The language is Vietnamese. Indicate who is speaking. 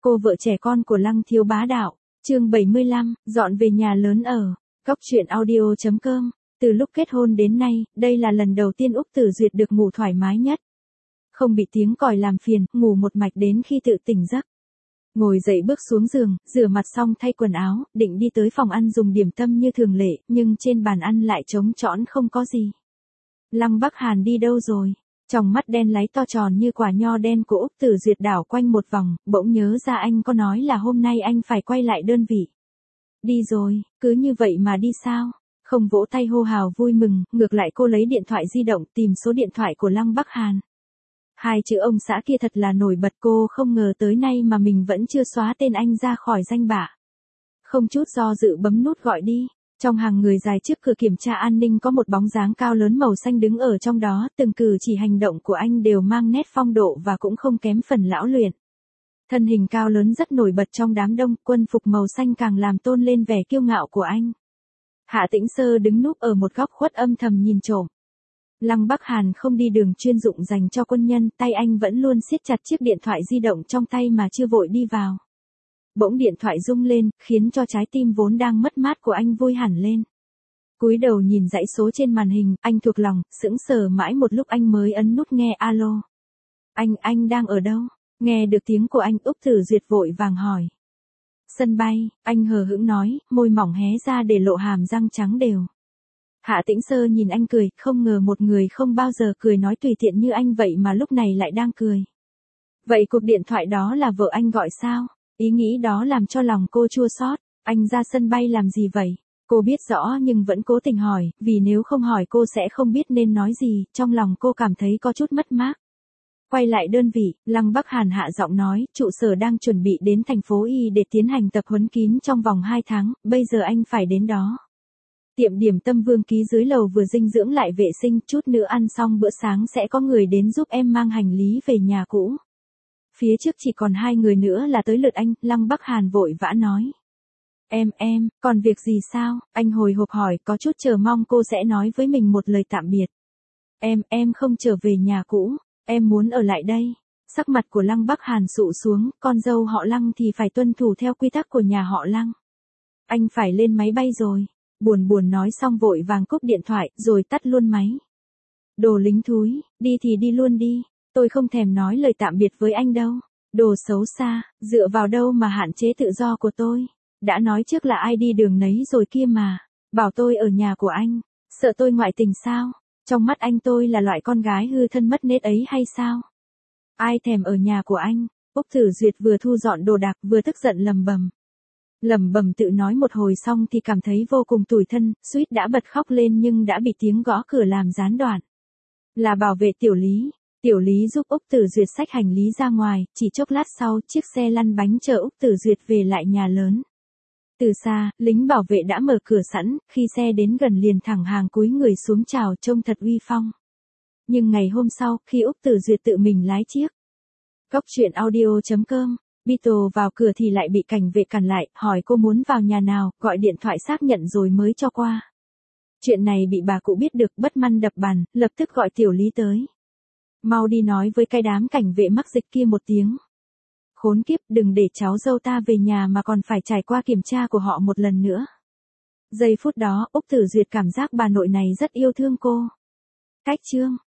Speaker 1: Cô vợ trẻ con của Lăng Thiếu Bá Đạo, chương 75, dọn về nhà lớn ở. Góc truyện audio.com. Từ lúc kết hôn đến nay, đây là lần đầu tiên Úc Tử Duyệt được ngủ thoải mái nhất. Không bị tiếng còi làm phiền, ngủ một mạch đến khi tự tỉnh giấc. Ngồi dậy bước xuống giường, rửa mặt xong thay quần áo, định đi tới phòng ăn dùng điểm tâm như thường lệ, nhưng trên bàn ăn lại trống trõn không có gì. Lăng Bắc Hàn đi đâu rồi? Tròng mắt đen láy to tròn như quả nho đen của Úc Tử Duyệt đảo quanh một vòng, bỗng nhớ ra anh có nói là hôm nay anh phải quay lại đơn vị. Đi rồi, cứ như vậy mà đi sao? Không vỗ tay hô hào vui mừng, ngược lại cô lấy điện thoại di động tìm số điện thoại của Lăng Bắc Hàn. Hai chữ ông xã kia thật là nổi bật, cô không ngờ tới nay mà mình vẫn chưa xóa tên anh ra khỏi danh bạ. Không chút do dự bấm nút gọi đi. Trong hàng người dài trước cửa kiểm tra an ninh có một bóng dáng cao lớn màu xanh đứng ở trong đó, từng cử chỉ hành động của anh đều mang nét phong độ và cũng không kém phần lão luyện. Thân hình cao lớn rất nổi bật trong đám đông, quân phục màu xanh càng làm tôn lên vẻ kiêu ngạo của anh. Hạ Tĩnh Sơ đứng núp ở một góc khuất âm thầm nhìn trộm. Lăng Bắc Hàn không đi đường chuyên dụng dành cho quân nhân, tay anh vẫn luôn siết chặt chiếc điện thoại di động trong tay mà chưa vội đi vào. Bỗng điện thoại rung lên, khiến cho trái tim vốn đang mất mát của anh vui hẳn lên. Cúi đầu nhìn dãy số trên màn hình, anh thuộc lòng, sững sờ mãi một lúc anh mới ấn nút nghe alo. Anh đang ở đâu? Nghe được tiếng của anh, Úc Tử Duyệt vội vàng hỏi. Sân bay, anh hờ hững nói, môi mỏng hé ra để lộ hàm răng trắng đều. Hạ Tĩnh Sơ nhìn anh cười, không ngờ một người không bao giờ cười nói tùy tiện như anh vậy mà lúc này lại đang cười. Vậy cuộc điện thoại đó là vợ anh gọi sao? Ý nghĩ đó làm cho lòng cô chua xót. Anh ra sân bay làm gì vậy? Cô biết rõ nhưng vẫn cố tình hỏi, vì nếu không hỏi cô sẽ không biết nên nói gì, trong lòng cô cảm thấy có chút mất mát. Quay lại đơn vị, Lăng Bắc Hàn hạ giọng nói, trụ sở đang chuẩn bị đến thành phố Y để tiến hành tập huấn kín trong vòng 2 tháng, bây giờ anh phải đến đó. Tiệm điểm tâm Vương Ký dưới lầu vừa dinh dưỡng lại vệ sinh, chút nữa ăn xong bữa sáng sẽ có người đến giúp em mang hành lý về nhà cũ. Phía trước chỉ còn 2 người nữa là tới lượt anh, Lăng Bắc Hàn vội vã nói. Em, còn việc gì sao? Anh hồi hộp hỏi, có chút chờ mong cô sẽ nói với mình một lời tạm biệt. Em không trở về nhà cũ, em muốn ở lại đây. Sắc mặt của Lăng Bắc Hàn sụ xuống, con dâu họ Lăng thì phải tuân thủ theo quy tắc của nhà họ Lăng. Anh phải lên máy bay rồi. Buồn nói xong vội vàng cúp điện thoại, rồi tắt luôn máy. Đồ lính thúi, đi thì đi luôn đi. Tôi không thèm nói lời tạm biệt với anh đâu. Đồ xấu xa, dựa vào đâu mà hạn chế tự do của tôi. Đã nói trước là ai đi đường nấy rồi kia mà. Bảo tôi ở nhà của anh. Sợ tôi ngoại tình sao? Trong mắt anh tôi là loại con gái hư thân mất nết ấy hay sao? Ai thèm ở nhà của anh? Úc Tử Duyệt vừa thu dọn đồ đạc vừa tức giận lầm bầm tự nói một hồi xong thì cảm thấy vô cùng tủi thân, suýt đã bật khóc lên nhưng đã bị tiếng gõ cửa làm gián đoạn. Là bảo vệ Tiểu Lý giúp Úc Tử Duyệt xách hành lý ra ngoài, chỉ chốc lát sau, chiếc xe lăn bánh chờ Úc Tử Duyệt về lại nhà lớn. Từ xa, lính bảo vệ đã mở cửa sẵn, khi xe đến gần liền thẳng hàng cúi người xuống chào, trông thật uy phong. Nhưng ngày hôm sau, khi Úc Tử Duyệt tự mình lái chiếc Góc truyện audio.com, Beatle vào cửa thì lại bị cảnh vệ cản lại, hỏi cô muốn vào nhà nào, gọi điện thoại xác nhận rồi mới cho qua. Chuyện này bị bà cụ biết được, bất măn đập bàn, lập tức gọi Tiểu Lý tới. Mau đi nói với cái đám cảnh vệ mắc dịch kia một tiếng. Khốn kiếp, đừng để cháu dâu ta về nhà mà còn phải trải qua kiểm tra của họ một lần nữa. Giây phút đó, Úc Tử Duyệt cảm giác bà nội này rất yêu thương cô. Cách chương.